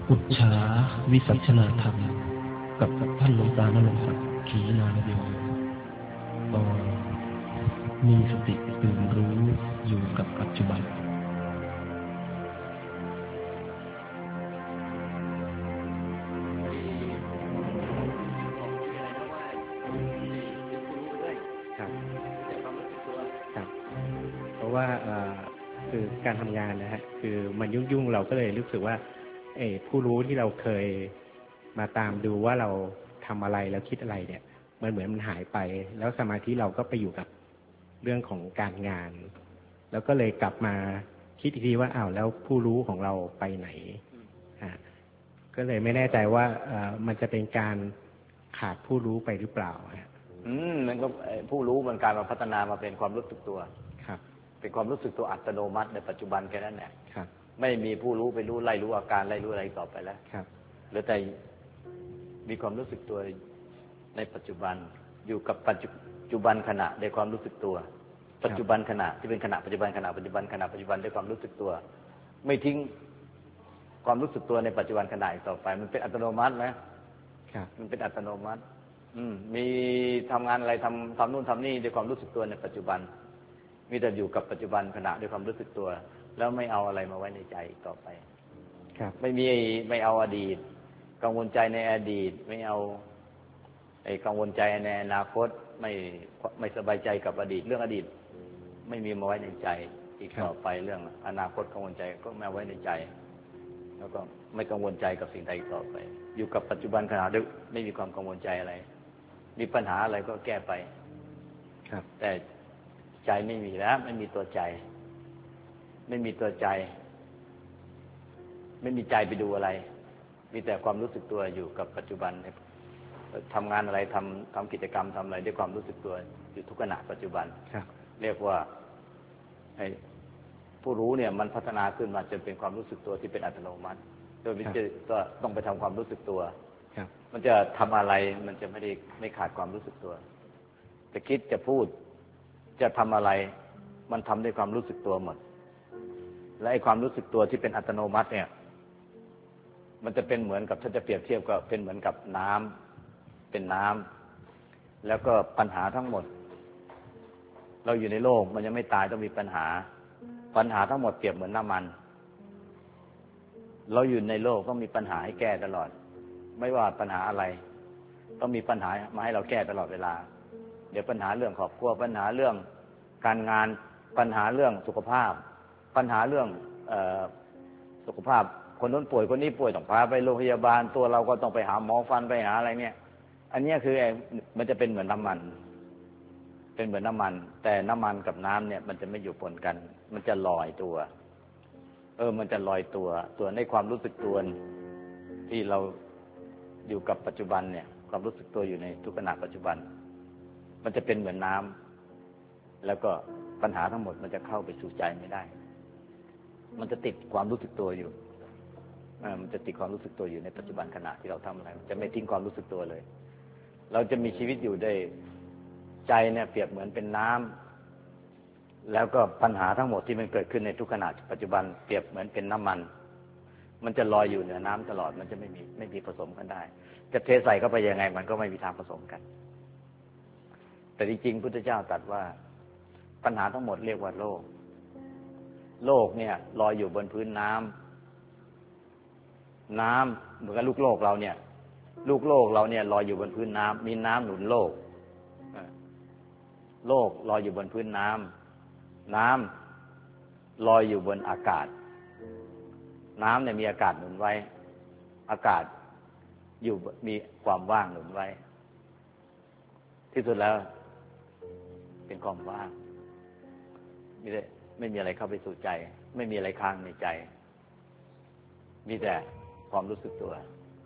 อุจฉาวิสัชนาธรรมกับท่านหลวงตานรงค์ศักดิ์ขีณานโยตอนมีสติตื่นรู้อยู่กับปัจจุบันเพราะว่าคือการทำงานนะฮะคือมันยุ่งเราก็เลยรู้สึกว่าผู้รู้ที่เราเคยมาตามดูว่าเราทำอะไรแล้วคิดอะไรเนี่ยมันเหมือนมันหายไปแล้วสมาธิเราก็ไปอยู่กับเรื่องของการงานแล้วก็เลยกลับมาคิดอีกทีว่าอ้าวแล้วผู้รู้ของเราไปไหนก็เลยไม่แน่ใจว่ามันจะเป็นการขาดผู้รู้ไปหรือเปล่ามันก็ผู้รู้มันการมาพัฒนามาเป็นความรู้สึกตัวครับเป็นความรู้สึกตัวอัตโนมัติในปัจจุบันแค่นั้นแหละครับไม่มีผู้รู้ไปรู้ไล่รู้อาการไล่รู้อะไรต่อไปแล้วครับเหลือแต่มีความรู้สึกตัวในปัจจุบันอยู่กับปัจจุบันขณะในความรู้สึกตัวปัจจุบันขณะที่เป็นขณะปัจจุบันขณะปัจจุบันขณะปัจจุบันด้วยความรู้สึกตัวไม่ทิ้งความรู้สึกตัวในปัจจุบันขณะต่อไปมันเป็นอัตโนมัตินะครับมันเป็นอัตโนมัติมีทำงานอะไรทำนู่นทำนี่ด้วยความรู้สึกตัวในปัจจุบันมีแต่อยู่กับปัจจุบันขณะด้วยความรู้สึกตัวแล้วไม่เอาอะไรมาไว้ในใจต่อไปครับไม่เอาอดีตกังวลใจในอดีตไม่เอากังวลใจในอนาคตไม่สบายใจกับอดีตเรื่องอดีตไม่มีมาไว้ในใจอีกต่อไปเรื่องอนาคตกังวลใจก็ไม่เอาไว้ในใจแล้วก็ไม่กังวลใจกับสิ่งใดต่อไปอยู่กับปัจจุบันขณะด้วยไม่มีความกังวลใจอะไรมีปัญหาอะไรก็แก้ไปครับแต่ใจไม่มีแล้วไม่มีตัวใจไม่มีตัวใจไม่มีใจไปดูอะไรมีแต่ความรู้สึกตัวอยู่กับปัจจุบันทำงานอะไรทำกิจกรรมทำอะไรด้วยความรู้สึกตัวอยู่ทุกขณะปัจจุบันเรียกว่าผู้รู้เนี่ยมันพัฒนาขึ้นมาจนเป็นความรู้สึกตัวที่เป็นอัตโนมัติโดยก็ต้องไปทำความรู้สึกตัวมันจะทำอะไรมันจะไม่ขาดความรู้สึกตัวจะคิดจะพูดจะทำอะไรมันทำด้วยความรู้สึกตัวหมดและไอ้ความรู้สึกตัวที่เป็นอัตโนมัติเนี่ยมันจะเป็นเหมือนกับถ้าจะเปรียบเทียบก็เป็นเหมือนกับน้ำเป็นน้ำแล้วก็ปัญหาทั้งหมดเราอยู่ในโลกมันยังไม่ตายต้องมีปัญหาทั้งหมดเปรียบเหมือนน้ำมันเราอยู่ในโลกต้องมีปัญหาให้แก้ตลอดไม่ว่าปัญหาอะไรต้องมีปัญหามาให้เราแก้ตลอดเวลาเดี๋ยวปัญหาเรื่องครอบครัวปัญหาเรื่องการงานปัญหาเรื่องสุขภาพปัญหาเรื่องสุขภาพคนนู้นป่วยคนนี้ป่วยต้องพาไปโรงพยาบาลตัวเราก็ต้องไปหาหมอฟันไปหาอะไรเนี่ยอันนี้คือมันจะเป็นเหมือนน้ำมันเป็นเหมือนน้ำมันแต่น้ำมันกับน้ำเนี่ยมันจะไม่อยู่ปนกันมันจะลอยตัวมันจะลอยตัวในความรู้สึกตัวที่เราอยู่กับปัจจุบันเนี่ยความรู้สึกตัวอยู่ในทุกขณะปัจจุบันมันจะเป็นเหมือนน้ำแล้วก็ปัญหาทั้งหมดมันจะเข้าไปสู่ใจไม่ได้มันจะติดความรู้สึกตัวอยู่มันจะติดความรู้สึกตัวอยู่ในปัจจุบันขณะที่เราทำอะไรจะไม่ทิ้งความรู้สึกตัวเลยเราจะมีชีวิตอยู่ได้ใจเนี่ยเปรียบเหมือนเป็นน้ำแล้วก็ปัญหาทั้งหมดที่มันเกิดขึ้นในทุกขณะปัจจุบันเปรียบเหมือนเป็นน้ำมันจะลอยอยู่เหนือน้ำตลอดมันจะไม่มีผสมกันได้จะเทใส่เข้าไปยังไงมันก็ไม่มีทางผสมกันแต่จริงๆพุทธเจ้าตรัสว่าปัญหาทั้งหมดเรียกว่าโลกเนี่ยลอยอยู่บนพื้นน้ำเหมือนกับลูกโลกเราเนี่ยลอยอยู่บนพื้นน้ำมีน้ำหนุนโลกลอยอยู่บนพื้นน้ำลอยอยู่บนอากาศน้ำเนี่ยมีอากาศหนุนไว้อากาศอยู่มีความว่างหนุนไว้ที่สุดแล้วเป็นความว่างไม่มีอะไรเข้าไปสู่ใจไม่มีอะไรค้างในใจมีแต่ความรู้สึกตัว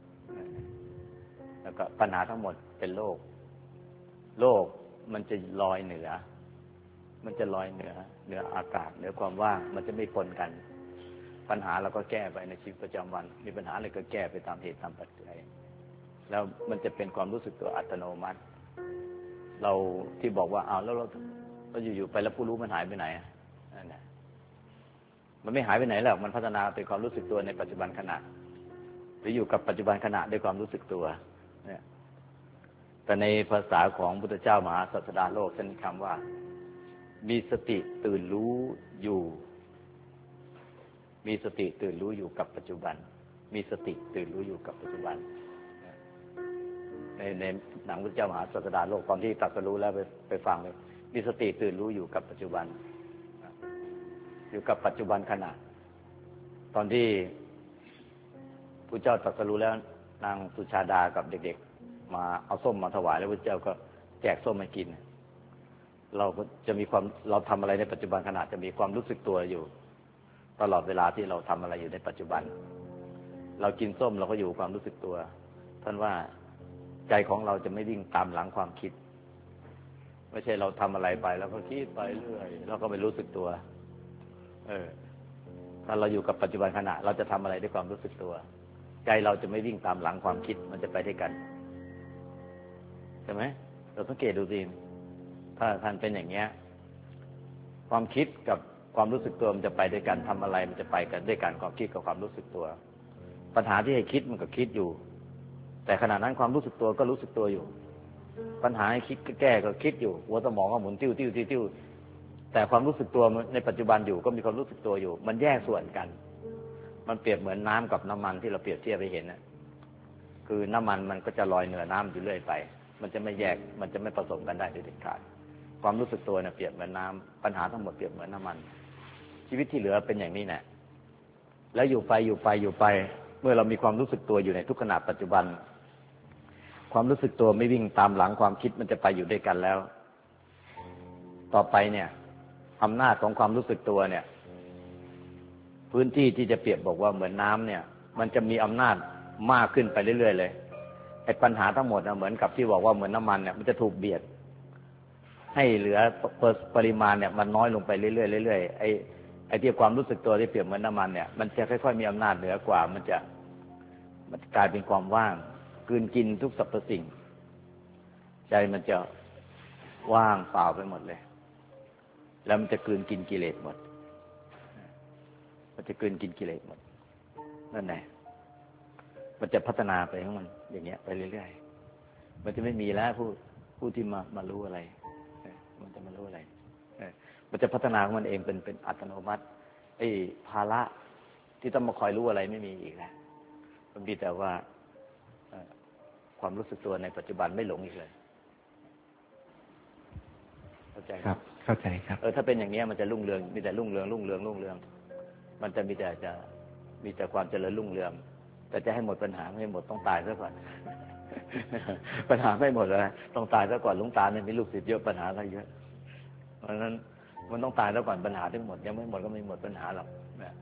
แล้วก็ปัญหาทั้งหมดเป็นโลกมันจะลอยเหนืออากาศเหนือความว่างมันจะไม่ปนกันปัญหาเราก็แก้ไปในชีวิตประจำวันมีปัญหาอะไรก็แก้ไปตามเหตุตามปัจจัยแล้วมันจะเป็นความรู้สึกตัวอัตโนมัติเราที่บอกว่าแล้วเราอยู่ๆไปแล้วผู้รู้มันหายไปไหนนั่นแหละ มันไม่หายไปไหนหรอกมันพัฒนาเป็นความรู้สึกตัวในปัจจุบันขณะรืออยู่กับปัจจุบันขณะด้วยความรู้สึกตัวเนี่ยแต่ในภาษาของพุทธเจ้ามหาศาสดาโลกท่านคำว่ามีสติตื่นรู้อยู่มีสติตื่นรู้อยู่กับปัจจุบันมีสติตื่นรู้อยู่กับปัจจุบันในหนังพุทธเจ้ามหาศาสดาโลกตอนที่ตรัสรู้แล้วไปฟังเลยมีสติตื่นรู้อยู่กับปัจจุบันอยู่กับปัจจุบันขณะตอนที่พระเจ้าตรัสรู้แล้วนางสุชาดากับเด็กๆมาเอาส้มมาถวายแล้วพระเจ้าก็แจกส้มให้กินเราก็จะมีความเราทำอะไรในปัจจุบันขณะจะมีความรู้สึกตัวอยู่ตลอดเวลาที่เราทำอะไรอยู่ในปัจจุบันเรากินส้มเราก็อยู่ความรู้สึกตัวท่านว่าใจของเราจะไม่วิ่งตามหลังความคิดไม่ใช่เราทำอะไรไปแล้วก็คิดไปเรื่อยเราก็ไม่รู้สึกตัวถ้าเราอยู่กับปัจจุบันขณะเราจะทำอะไรด้วยความรู้สึกตัวใจเราจะไม่วิ่งตามหลังความคิดมันจะไปด้วยกันใช่ไหมเราสังเกตดูสิถ้าท่านเป็นอย่างเงี้ยความคิดกับความรู้สึกตัวมันจะไปด้วยกันทำอะไรมันจะไปกันด้วยกันความคิดกับความรู้สึกตัวปัญหาที่ให้คิดมันก็คิดอยู่แต่ขณะนั้นความรู้สึกตัวก็รู้สึกตัวอยู่ปัญหาให้คิดแก้ก็คิดอยู่หัวสมองก็หมุนติ้วติ้วติ้วติ้วแต่ความรู้สึกตัวในปัจจุบันอยู่ก็มีความรู้สึกตัวอยู่มันแยกส่วนกันมันเปรียบเหมือนน้ำกับน้ำมันที่เราเปรียบเทียบไปเห็นนะคือน้ำมันก็จะลอยเหนือน้ำอยู่เรื่อยไปมันจะไม่แยกมันจะไม่ผสมกันได้โดยเด็ดขาดความรู้สึกตัวเนี่ยเปรียบเหมือนน้ำปัญหาทั้งหมดเปรียบเหมือนน้ำมันชีวิตที่เหลือเป็นอย่างนี้แหละแล้วอยู่ไปเมื่อเรามีความรู้สึกตัวอยู่ในทุกขณะปัจจุบันความรู้สึกตัวไม่วิ่งตามหลังความคิดมันจะไปอยู่ด้วยกันแล้วต่อไปเนี่ยอำนาจของความรู้สึกตัวเนี่ยพื้นที่ที่จะเปรียบบอกว่าเหมือนน้ำเนี่ยมันจะมีอำนาจมากขึ้นไปเรื่อยๆเลยไอ้ปัญหาทั้งหมดเหมือนกับที่บอกว่าเหมือนน้ำมันเนี่ยมันจะถูกเบียดให้เหลือปริมาณเนี่ยมันน้อยลงไปเรื่อยๆเรื่อยๆไอ้ที่ความรู้สึกตัวที่เปรียบเหมือนน้ำมันเนี่ยมันจะค่อยๆมีอำนาจเหนือกว่ามันกลายเป็นความว่างกลืนกินทุกสรรพสิ่งใจมันจะว่างเปล่าไปหมดเลยแล้วมันจะกลืนกินกิเลสหมดมันจะกลืนกินกิเลสหมดนั่นแหละมันจะพัฒนาไปของมันอย่างเงี้ยไปเรื่อยๆมันจะไม่มีแล้วผู้ที่มารู้อะไรมันจะมารู้อะไรมันจะพัฒนาของมันเองเป็นอัตโนมัติไอ้ภาระที่ต้องมาคอยรู้อะไรไม่มีอีกแล้วมันมีแต่ว่าความรู้สึกตัวในปัจจุบันไม่หลงอีกเลยเข้าใจครับเข้าใจครับถ้าเป็นอย่างนี้มันจะรุ่งเรืองมีแต่รุ่งเรืองมันจะมีแต่ความเจริญรุ่งเรืองแต่จะให้หมดปัญหาไม่หมดต้องตายซะก่อน ปัญหาไม่หมดเลยต้องตายซะก่อนหลวงตาเนี่ยมีลูกศิษย์เยอะปัญหาอะไรเยอะเพราะฉะนั้นมันต้องตายซะก่อนปัญหาทั้งหมดยังไม่หมดก็ไม่หมดปัญหาหรอก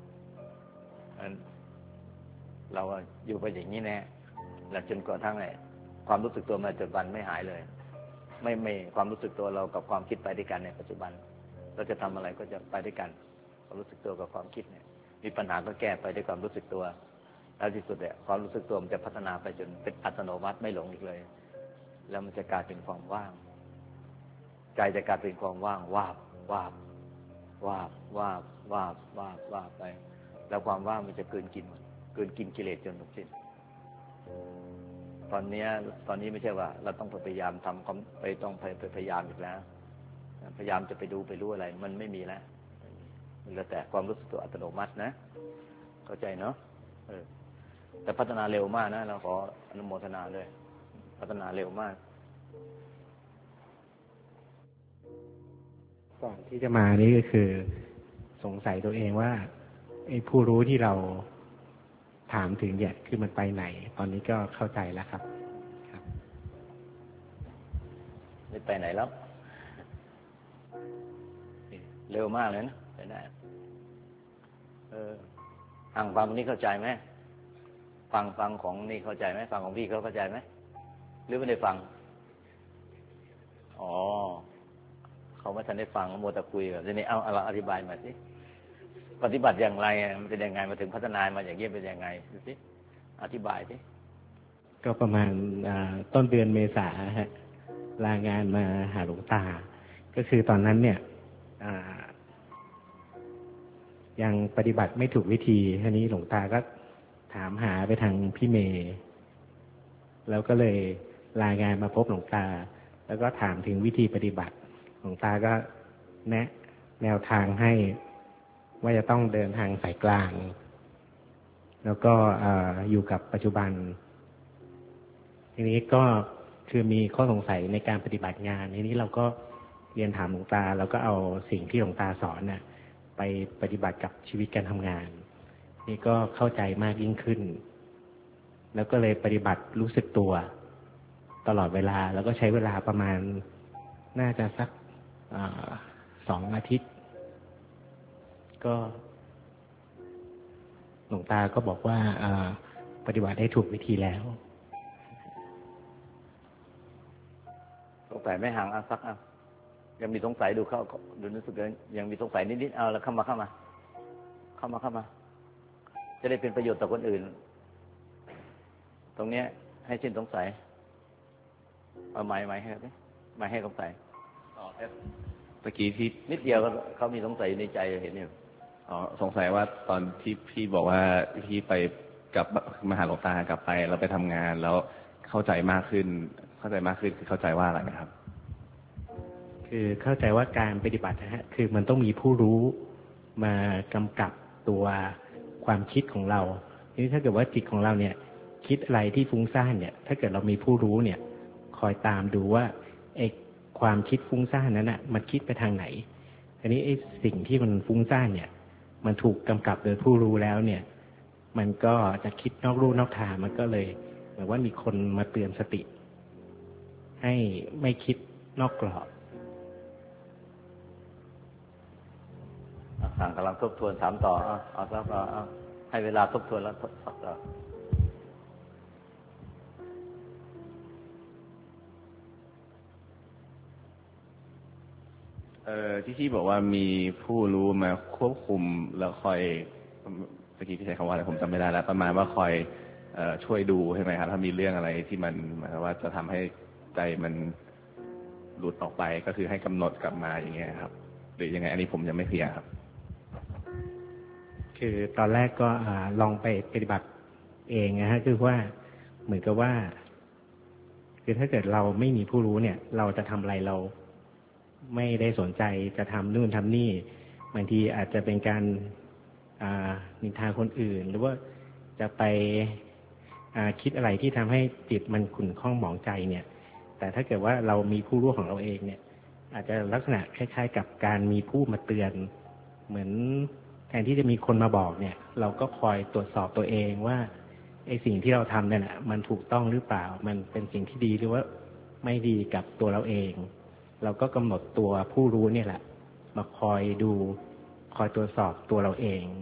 เราอยู่ไปอย่างนี้แน่แล้วจนกระทั่งความรู้สึกตัวในปัจจุบันไม่หายเลยไม่ความรู้สึกตัวเรากับความคิดไปด้วยกันในปัจจุบันเราจะทำอะไรก็จะไปด้วยกันความรู้สึกตัวกับความคิดเนี่ยมีปัญหาก็แก้ไปด้วยความรู้สึกตัวแล้วที่สุดเนี่ยความรู้สึกตัวมันจะพัฒนาไปจนเป็นอัตโนมัติไม่หลงอีกเลยแล้วมันจะกลายเป็นความว่างใจจะกลายเป็นความว่างวาบไปแล้วความว่างมันจะกลืนกินกิเลสจนหมดสิ้นตอนนี้ไม่ใช่ว่าเราต้องพยายามทำไปต้องไปพยายามอีกแล้วพยายามจะไปดูไปรู้อะไรมันไม่มีแล้วมันแล้วแต่ความรู้สึกตัวอัตโนมัตินะเข้าใจเนาะแต่พัฒนาเร็วมากนะเราขออนุโมทนาเลยพัฒนาเร็วมากก่อนที่จะมานี่ก็คือสงสัยตัวเองว่าไอ้ผู้รู้ที่เราถามถึงเนี่ยคือมันไปไหนตอนนี้ก็เข้าใจแล้วครับไม่ไปไหนแล้วเร็วมากเลยนะไปได้ฟังนี้เข้าใจไหมฟังของนี่เข้าใจไหมฟังของพี่เขาเข้าใจไหมหรือไม่ได้ฟังเขาไม่ทันได้ฟังมัวแต่คุยแบบนี้เอาอธิบายมาสิปฏิบัติอย่างไรมันเป็นยังไงมาถึงพัฒนามาอย่างนี้เป็นยังไงดูสิอธิบายสิก็ประมาณต้นเดือนเมษาฮะลางานมาหาหลวงตาก็คือตอนนั้นเนี่ยยังปฏิบัติไม่ถูกวิธีทีนี้หลวงตาก็ถามหาไปทางพี่เมย์แล้วก็เลยรายงานมาพบหลวงตาแล้วก็ถามถึงวิธีปฏิบัติหลวงตาก็แนะแนวทางให้ว่าจะต้องเดินทางสายกลางแล้วก็อยู่กับปัจจุบันทีนี้ก็คือมีข้อสงสัยในการปฏิบัติงานทีนี้เราก็เรียนถามหลวงตาแล้วก็เอาสิ่งที่หลวงตาสอนน่ะไปปฏิบัติกับชีวิตการทำงานนี่ก็เข้าใจมากยิ่งขึ้นแล้วก็เลยปฏิบัติรู้สึกตัวตลอดเวลาแล้วก็ใช้เวลาประมาณน่าจะสัก2 อาทิตย์ก็หลวงตาก็บอกว่าปฏิบัติได้ถูกวิธีแล้วสงสัยไม่ห่างสักยังมีสงสัยดูเข้าดูรู้สึกยังมีสงสัยนิดๆเอาแล้วเข้ามาจะได้เป็นประโยชน์ต่อคนอื่นตรงนี้ให้สิ้นสงสัยเอาไม้ให้ไหมไม่ให้สงสัยตะกี้ที่นิดเดียวเขามีสงสัยในใจเห็นอยู่สงสัยว่าตอนที่พี่บอกว่าพี่ไปกับมหาหลวงตากลับไปแล้วไปทำงานแล้วเข้าใจมากขึ้นคือเข้าใจว่าอะไรนะครับคือเข้าใจว่าการปฏิบัตินะฮะคือมันต้องมีผู้รู้มากำกับตัวความคิดของเราทีนี้ถ้าเกิดว่าจิตของเราเนี่ยคิดอะไรที่ฟุ้งซ่านเนี่ยถ้าเกิดเรามีผู้รู้เนี่ยคอยตามดูว่าไอ้ความคิดฟุ้งซ่านนั้นน่ะมันคิดไปทางไหนอันนี้ไอ้สิ่งที่มันฟุ้งซ่านเนี่ยมันถูกกำกับโดยผู้รู้แล้วเนี่ยมันก็จะคิดนอกลู่นอกทางมันก็เลยเหมือนว่ามีคนมาเตือนสติให้ไม่คิดนอกกรอบสั่งกำลังทบทวนถามต่อเอาสักให้เวลาทบทวนแล้วสักต่อที่พี่บอกว่ามีผู้รู้มาควบคุมแล้วคอยเมื่อกี้พี่ใช้คำว่าอะไรผมจำไม่ได้แล้วประมาณว่าคอยช่วยดูใช่ไหมครับถ้ามีเรื่องอะไรที่มันหมายว่าจะทำให้ใจมันหลุดออกไปก็คือให้กำหนดกลับมาอย่างเงี้ยครับหรือยังไงอันนี้ผมยังไม่เคลียร์ครับคือตอนแรกก็ลองไปปฏิบัติเองนะฮะคือว่าเหมือนกับว่าคือถ้าเกิดเราไม่มีผู้รู้เนี่ยเราจะทำอะไรเราไม่ได้สนใจจะทำนู่นทำนี่บางทีอาจจะเป็นการนินทาคนอื่นหรือว่าจะไปคิดอะไรที่ทำให้จิตมันขุ่นข้องหมองใจเนี่ยแต่ถ้าเกิดว่าเรามีผู้รู้ของเราเองเนี่ยอาจจะลักษณะคล้ายๆกับการมีผู้มาเตือนเหมือนแทนที่จะมีคนมาบอกเนี่ยเราก็คอยตรวจสอบตัวเองว่าไอ้สิ่งที่เราทำเนี่ยนะมันถูกต้องหรือเปล่ามันเป็นสิ่งที่ดีหรือว่าไม่ดีกับตัวเราเองเราก็กำหนดตัวผู้รู้เนี่ยแหละมาคอยดูคอยตรวจสอบตัวเราเอง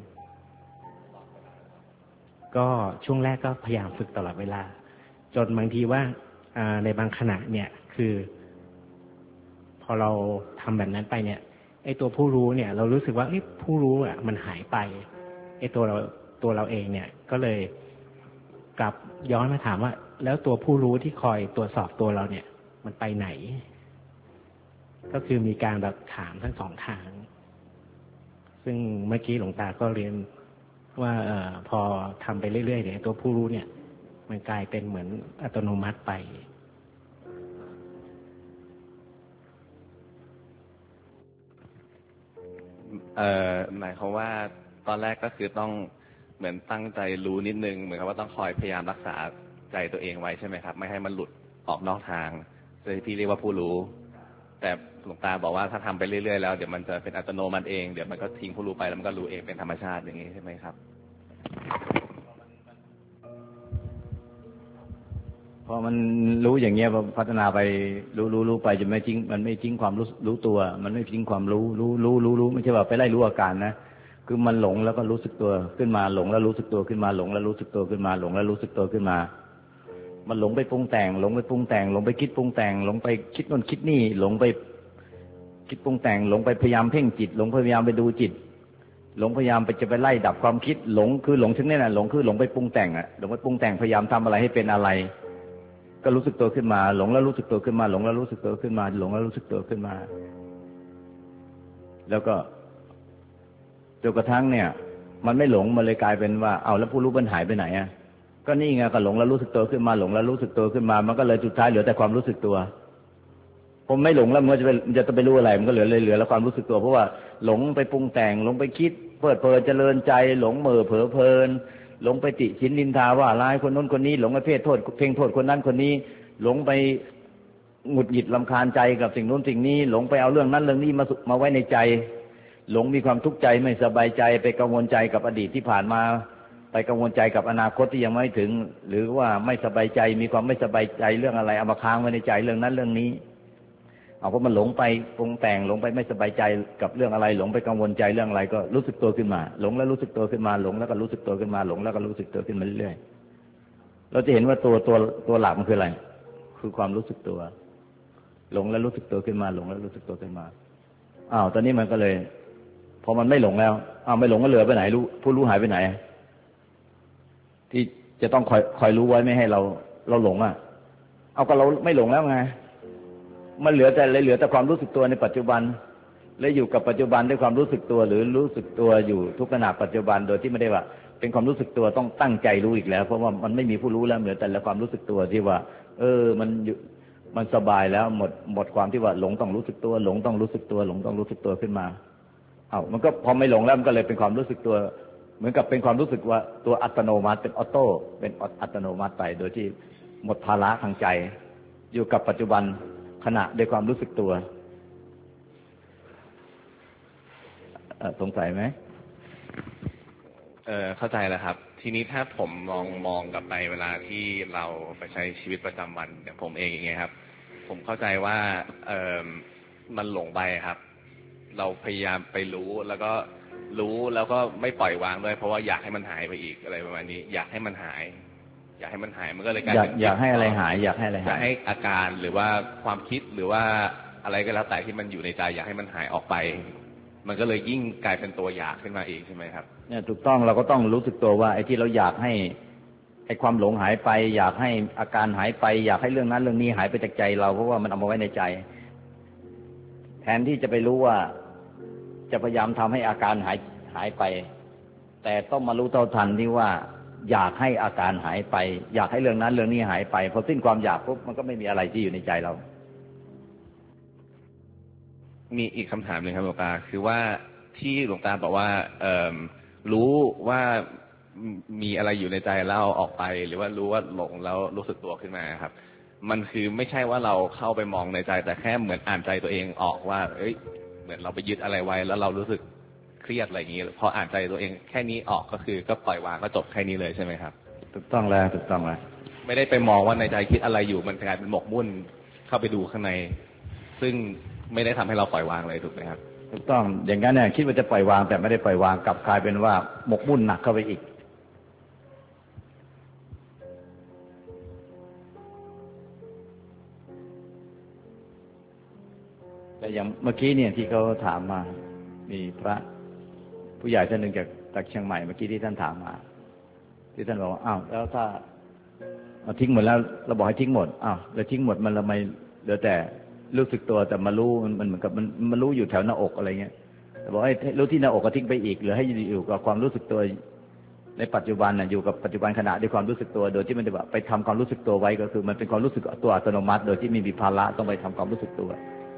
ก็ช่วงแรกก็พยายามฝึกตลอดเวลาจนบางทีว่าในบางขณะเนี่ยคือพอเราทำแบบนั้นไปเนี่ยไอ้ตัวผู้รู้เนี่ยเรารู้สึกว่าผู้รู้อ่ะมันหายไปไอ้ตัวเราเองเนี่ยก็เลยกลับย้อนมาถามว่าแล้วตัวผู้รู้ที่คอยตรวจสอบตัวเราเนี่ยมันไปไหนก็คือมีการแบบถามทั้งสองทางซึ่งเมื่อกี้หลวงตาก็เรียนว่าพอทำไปเรื่อยๆเนี่ยตัวผู้รู้เนี่ยมันกลายเป็นเหมือนอัตโนมัติไปหมายความว่าตอนแรกก็คือต้องเหมือนตั้งใจรู้นิดนึงเหมือนกับว่าต้องคอยพยายามรักษาใจตัวเองไว้ใช่ไหมครับไม่ให้มันหลุดออกนอกทางที่พี่เรียกว่าผู้รู้แต่หลวงตาบอกว่าถ้าทำไปเรื่อยๆแล้วเดี๋ยวมันจะเป็นอัตโนมัติเองเดี๋ยวมันก็ทิ้งผู้รู้ไปแล้วมันก็รู้เองเป็นธรรมชาติอย่างนี้ใช่ไหมครับพอมันรู้อย่างเงี้ยพัฒนาไปรู้ไปจะไม่ทิ้งมันไม่ทิ้งความรู้ตัวมันไม่ทิ้งความรู้ไม่ใช่ว่าไปไล่รู้อาการนะคือมันหลงแล้วก็รู้สึกตัวขึ้นมาหลงแล้วรู้สึกตัวขึ้นมาหลงแล้วรู้สึกตัวขึ้นมาหลงแล้วรู้สึกตัวขึ้นมามันหลงไปปรุงแต่งหลงไปปรุงแต่งหลงไปคิดปรุงแต่งหลงไปคิดโน่นคิดนี่หลงไปคิดปรุงแต่งหลงไปพยายามเพ่งจิตหลงพยายามไปดูจิตหลงพยายามไปจะไปไล่ดับความคิดหลงคือหลงถึงนี่แหละหลงคือหลงไปปรุงแต่งอ่ะหลงไปปรุงแต่งพยายามทำอะไรให้เป็นอะไรก็รู้สึกตัวขึ้นมาหลงแล้วรู้สึกตัวขึ้นมาหลงแล้วรู้สึกตัวขึ้นมาหลงแล้วรู้สึกตัวขึ้นมาแล้วก็จนกระทั่งเนี่ยมันไม่หลงมันเลยกลายเป็นว่าเอาแล้วผู้รู้มันหายไปไหนอ่ะก็นี่ไงก็หลงแล้วรู้สึกตัวขึ้นมาหลงแล้วรู้สึกตัวขึ้นมามันก็เลยสุดท้ายเหลือแต่ความรู้สึกตัวผมไม่หลงแล้วมันจะไปรู้อะไรมันก็เหลือแล้วความรู้สึกตัวเพราะว่าหลงไปปรุงแต่งหลงไปคิดเพลิดเพลินเจริญใจหลงเหม่อเผลอเพลินหลงไปติฉินนินทาว่าร้ายคนโน้นคนนี้หลงไปเพ่งโทษคนนั้นคนนี้หลงไปหงุดหงิดรำคาญใจกับสิ่งโน้นสิ่งนี้หลงไปเอาเรื่องนั้นเรื่องนี้มาไว้ในใจหลงมีความทุกข์ใจไม่สบายใจไปกังวลใจกับอดีตที่ผ่านมาไปกังวลใจกับอนาคตที่ยังไม่ถึงหรือว่าไม่สบายใจมีความไม่สบายใจเรื่องอะไรเอามาค้างไว้ในใจเรื่องนั้นเรื่องนี้เอาเพราะมันหลงไปปรุงแต่งหลงไปไม่สบายใจกับเรื่องอะไรหลงไปกังวลใจเรื่องอะไรก็รู้สึกตัวขึ้นมาหลงแล้วรู้สึกตัวขึ้นมาหลงแล้วก็รู้สึกตัวขึ้นมาหลงแล้วก็รู้สึกตัวขึ้นมาเรื่อยๆเราจะเห็นว่าตัวหลักมันคืออะไรคือความรู้สึกตัวหลงแล้วรู้สึกตัวขึ้นมาหลงแล้วรู้สึกตัวขึ้นมาตอนนี้มันก็เลยพอมันไม่หลงแล้วไม่หลงก็เหลือไปไหนผู้รู้หายไปไหนที่จะต้องคอยรู้ไว้ไม่ให้เราหลงก็เราไม่หลงแล้วไงมันเหลือแต่ความรู้สึกตัวในปัจจุบันและอยู่กับปัจจุบันด้วยความรู้สึกตัวหรือรู้สึกตัวอยู่ทุกขณะปัจจุบันโดยที่ไม่ได้ว่าเป็นความรู้สึกตัวต้องตั้งใจรู้อีกแล้วเพราะว่ามันไม่มีผู้รู้แล้วเหลือแต่ละความรู้สึกตัวที่ว่ามันสบายแล้วหมดความที่ว่าหลงต้องรู้สึกตัวหลงต้องรู้สึกตัวหลงต้องรู้สึกตัวขึ้นมามันก็พอไม่หลงแล้วมันก็เลยเป็นความรู้สึกตัวเหมือนกับเป็นความรู้สึกว่าตัวอัตโนมัติเป็นออโต้เป็นอัตโนมัติไปโดยที่หมดภาระทางใจอยู่กับปัจจุบันขณะด้วยความรู้สึกตัวสงสัยไหมเข้าใจแล้วครับทีนี้ถ้าผมมองกลับไปเวลาที่เราไปใช้ชีวิตประจำวันอย่างผมเองอย่างเงี้ยครับผมเข้าใจว่ามันหลงไปครับเราพยายามไปรู้แล้วก็ไม่ปล่อยวางด้วยเพราะว่าอยากให้มันหายไปอีกอะไรประมาณนี้อยากให้มันหายมันก็เลยกลายเป็นอยากให้อะไรหายอยากให้อาการหรือว่าความคิดหรือว่าอะไรก็แล้วแต่ที่มันอยู่ในใจอยากให้มันหายออกไปมันก็เลยยิ่งกลายเป็นตัวอยากขึ้นมาเองใช่ไหมครับเนี่ยถูกต้องเราก็ต้องรู้สึกตัวว่าไอ้ที่เราอยากให้ไอ้ความหลงหายไปอยากให้อาการหายไปอยากให้เรื่องนั้นเรื่องนี้หายไปจากใจเราเพราะว่ามันเอามาไว้ในใจแทนที่จะไปรู้ว่าจะพยายามทำให้อาการหายไปแต่ต้องมารู้เท่าทันที่ว่าอยากให้อาการหายไปอยากให้เรื่องนั้นเรื่องนี้หายไปพอสิ้นความอยากปุ๊บมันก็ไม่มีอะไรที่อยู่ในใจเรามีอีกคำถามหนึ่งครับหลวงตาคือว่าที่หลวงตาบอกว่ารู้ว่ามีอะไรอยู่ในใจแล้วออกไปหรือว่ารู้ว่าหลงแล้วรู้สึกตัวขึ้นมาครับมันคือไม่ใช่ว่าเราเข้าไปมองในใจแต่แค่เหมือนอ่านใจตัวเองออกว่าเหมือนเราไปยึดอะไรไว้แล้วเรารู้สึกเครียดอะไรอย่างนี้พออ่านใจตัวเองแค่นี้ออกก็คือก็ปล่อยวางก็จบแค่นี้เลยใช่ไหมครับถูกต้องแล้วไม่ได้ไปมองว่าในใจคิดอะไรอยู่มันกลายเป็นหมกมุ่นเข้าไปดูข้างในซึ่งไม่ได้ทำให้เราปล่อยวางเลยถูกไหมครับถูกต้องอย่างนั้นเนี่ยคิดว่าจะปล่อยวางแต่ไม่ได้ปล่อยวางกลับกลายเป็นว่าหมกมุ่นหนักเข้าไปอีกแต่อย่างเมื่อกี้เนี่ยที่เขาถามมามีพระผู้ใหญ่ท่านหนึ่งจากเชียงใหม่เมื่อกี้ที่ท่านถามมาที่ท่านบอกว่าแล้วถ้าเอาทิ้งหมดแล้วเราบอกให้ทิ้งหมดแล้วทิ้งหมดมันทำไมเหลือแต่รู้สึกตัวแต่มารู้มันเหมือนกับมันรู้อยู่แถวหน้าอกอะไรเงี้ยแต่บอกให้รู้ที่หน้าอกก็ทิ้งไปอีกหรือให้อยู่กับความรู้สึกตัวในปัจจุบันอยู่กับปัจจุบันขณะด้วยความรู้สึกตัวโดยที่ไม่ได้ว่าไปทำความรู้สึกตัวไว้ก็คือมันเป็นความรู้สึกตัวอัตโนมัติโดยที่ไม่มีภาระต้องไปทำความรู้สึกตัว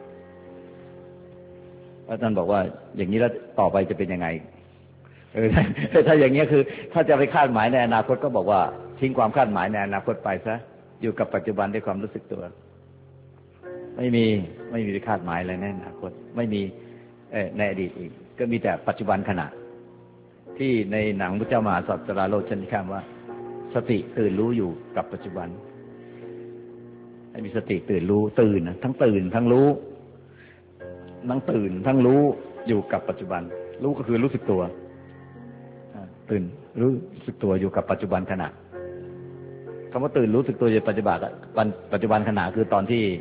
แล้วท่านบอกว่าอย่างนี้แล้วต่อไปจะเป็นยังไงถ้าอย่างนี้คือถ้าจะไปคาดหมายในอนาคตก็บอกว่าทิ้งความคาดหมายในอนาคตไปซะอยู่กับปัจจุบันด้วยความรู้สึกตัวไม่มีคาดหมายอะไรในอนาคตไม่มีในอดีตอีกก็มีแต่ปัจจุบันขณะที่ในหนังพระเจ้ามหาสัตราโลชนิคำว่าสติตื่นรู้อยู่กับปัจจุบันให้มีสติตื่นรู้ตื่นทั้งตื่นทั้งรู้ทั้งตื่นทั้งรู้อยู่กับปัจจุบันรู้ก็คือรู้สึกตัวตื่นรู้สึกตัวอยู่กับปัจจุบันขณะคำว่าตื่นรู้สึกตัวอยู่ปัจจุบันขณะคือตอนที่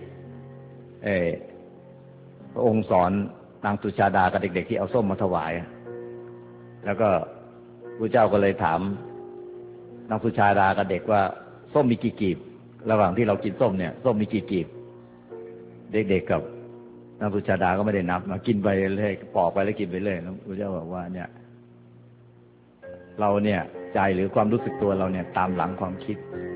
พระองค์สอนนางสุชาดากับเด็กๆที่เอาส้มมาถวายแล้วก็พระเจ้าก็เลยถามนางสุชาดากับเด็กว่าส้มมีกี่กีบระหว่างที่เรากินส้มเนี่ยส้มมีกี่กีบเด็กๆกับนางสุชาดาก็ไม่ได้นับมากินไปเลยปอกไปแล้วกินไปเลยพระเจ้าบอกว่าเนี่ยเราเนี่ยใจหรือความรู้สึกตัวเราเนี่ยตามหลังความคิด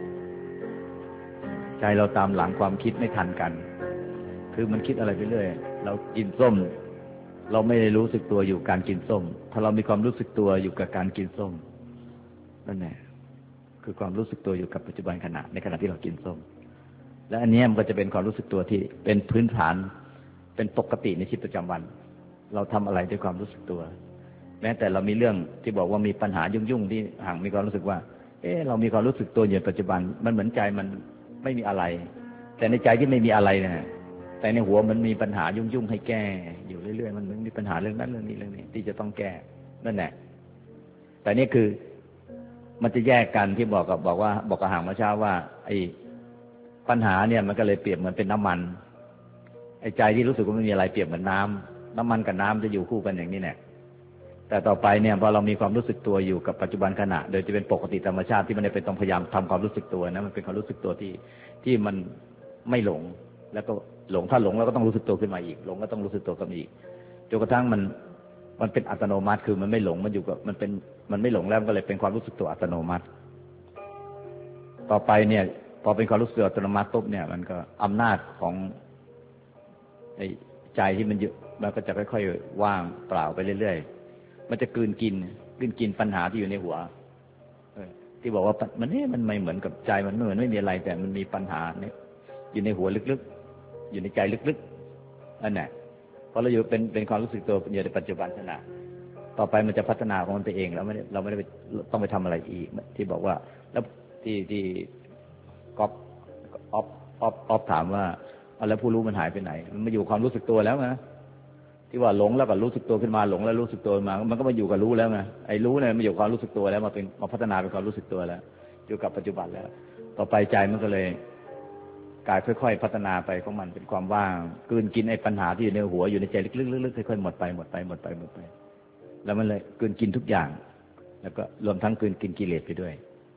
ใจเราตามหลังความคิดไม่ทันกันคือมันคิดอะไรไปเรื่อยเรากินส้มเราไม่ได้รู้สึกตัวอยู่การกินส้มถ้าเรามีความรู้สึกตัวอยู่กับการกินส้มนั่นแหละคือความรู้สึกตัวอยู่กับปัจจุบันขณะในขณะที่เรากินส้มและอันนี้มันก็จะเป็นความรู้สึกตัวที่เป็นพื้นฐานเป็นปกติในชีวิตประจำวันเราทำอะไรด้วยความรู้สึกตัวแม้แต่เรามีเรื่องที่บอกว่ามีปัญหายุ่งๆที่ห่างมีความรู้สึกว่าเรามีความรู้สึกตัวอยู่ในปัจจุบันมันเหมือนใจมันไม่มีอะไรแต่ในใจที่ไม่มีอะไรเนี่ยแต่ในหัวมันมีปัญหายุ่งๆให้แก้อยู่เรื่อยๆมันมีปัญหาเรื่องนั้นเรื่องนี้เรื่องนี้ที่จะต้องแก้นั่นแหละแต่นี่คือมันจะแยกกันที่บอกกับห่างเมื่อเช้าว่าไอ้ปัญหาเนี่ยมันก็เลยเปรียบเหมือนเป็นน้ำมันไอ้ใจที่รู้สึกว่าไม่มีอะไรเปรียบเหมือนน้ำมันกับน้ำจะอยู่คู่กันอย่างนี้แหละแต่ต่อไปเนี่ยพอเรามีความรู้สึกตัวอยู่กับปัจจุบันขณะโดยจะเป็นปกติธรรมชาติที่มันไม่เป็นต้องพยายามทำความรู้สึกตัวนะมันเป็นความรู้สึกตัวที่มันไม่หลงแล้วก็หลงถ้าหลงแล้วก็ต้องรู้สึกตัวขึ้นมาอีกหลงก็ต้องรู้สึกตัวขึ้นมาอีกจนกระทั่งมันเป็นอัตโนมัติคือมันไม่หลงมันอยู่กับมันไม่หลงแล้วมันก็เลยเป็นความรู้สึกตัวอัตโนมัติต่อไปเนี่ยพอเป็นความรู้สึกอัตโนมัติปุ๊บเนี่ยมันก็อำนาจของไอ้ใจที่มันอยู่มันก็จะค่อยๆว่างเปล่าไปเรื่อยๆมันจะกลืนกินปัญหาที่อยู่ในหัวที่บอกว่ามันไม่เหมือนกับใจมันเหมือนไม่มีอะไรแต่มันมีปัญหาเนี่ยอยู่ในหัวลึกๆอยู่ในใจลึกๆนั่นแหละพอเราอยู่เป็นความรู้สึกตัวอยู่ในปัจจุบันขณะต่อไปมันจะพัฒนาของมันไปเองแล้วเราไม่ได้ต้องไปทำอะไรอีกที่บอกว่าแล้วที่ก๊อฟถามว่าแล้วผู้รู้มันหายไปไหนมันมาอยู่ความรู้สึกตัวแล้วนะที่ว่าหลงแล้วก็รู้สึกตัวขึ้นมาหลงแล้วรู้สึกตัวมามันก็มาอยู่กับรู้แล้วไงไอ้รู้เนี่ยมันอยู่ความรู้สึกตัวแล้วมาพัฒนาเป็นความรู้สึกตัวแล้วอยู่กับปัจจุบันแล้วต่อไปใจมันก็เลยกายค่อยๆพัฒนาไปของมันเป็นความว่างกลืนกินไอ้ปัญหาที่อยู่ในหัวอยู่ในใจลึกๆค่อยๆหมดไปแล้วมันเลยกลืนกินทุกอย่างแล้วก็รวมทั้งกลืนกินกิเลสไปด้วย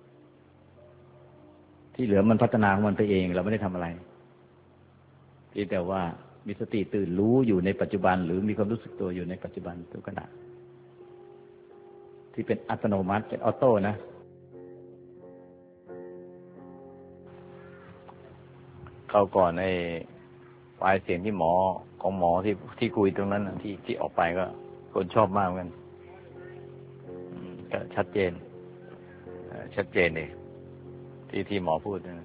ที่เหลือมันพัฒนาของมันไปเองเราไม่ได้ทำอะไรที่แต่ว่ามีสติตื่นรู้อยู่ในปัจจุบันหรือมีความรู้สึกตัวอยู่ในปัจจุบันทุกขณะที่เป็นอัตโนมัติเป็นออโต้นะเข้าก่อนไอ้ไฟล์เสียงที่หมอที่คุยตรงนั้นที่ออกไปก็คนชอบมากเหมือนกันก็ชัดเจนเลยที่หมอพูดนะ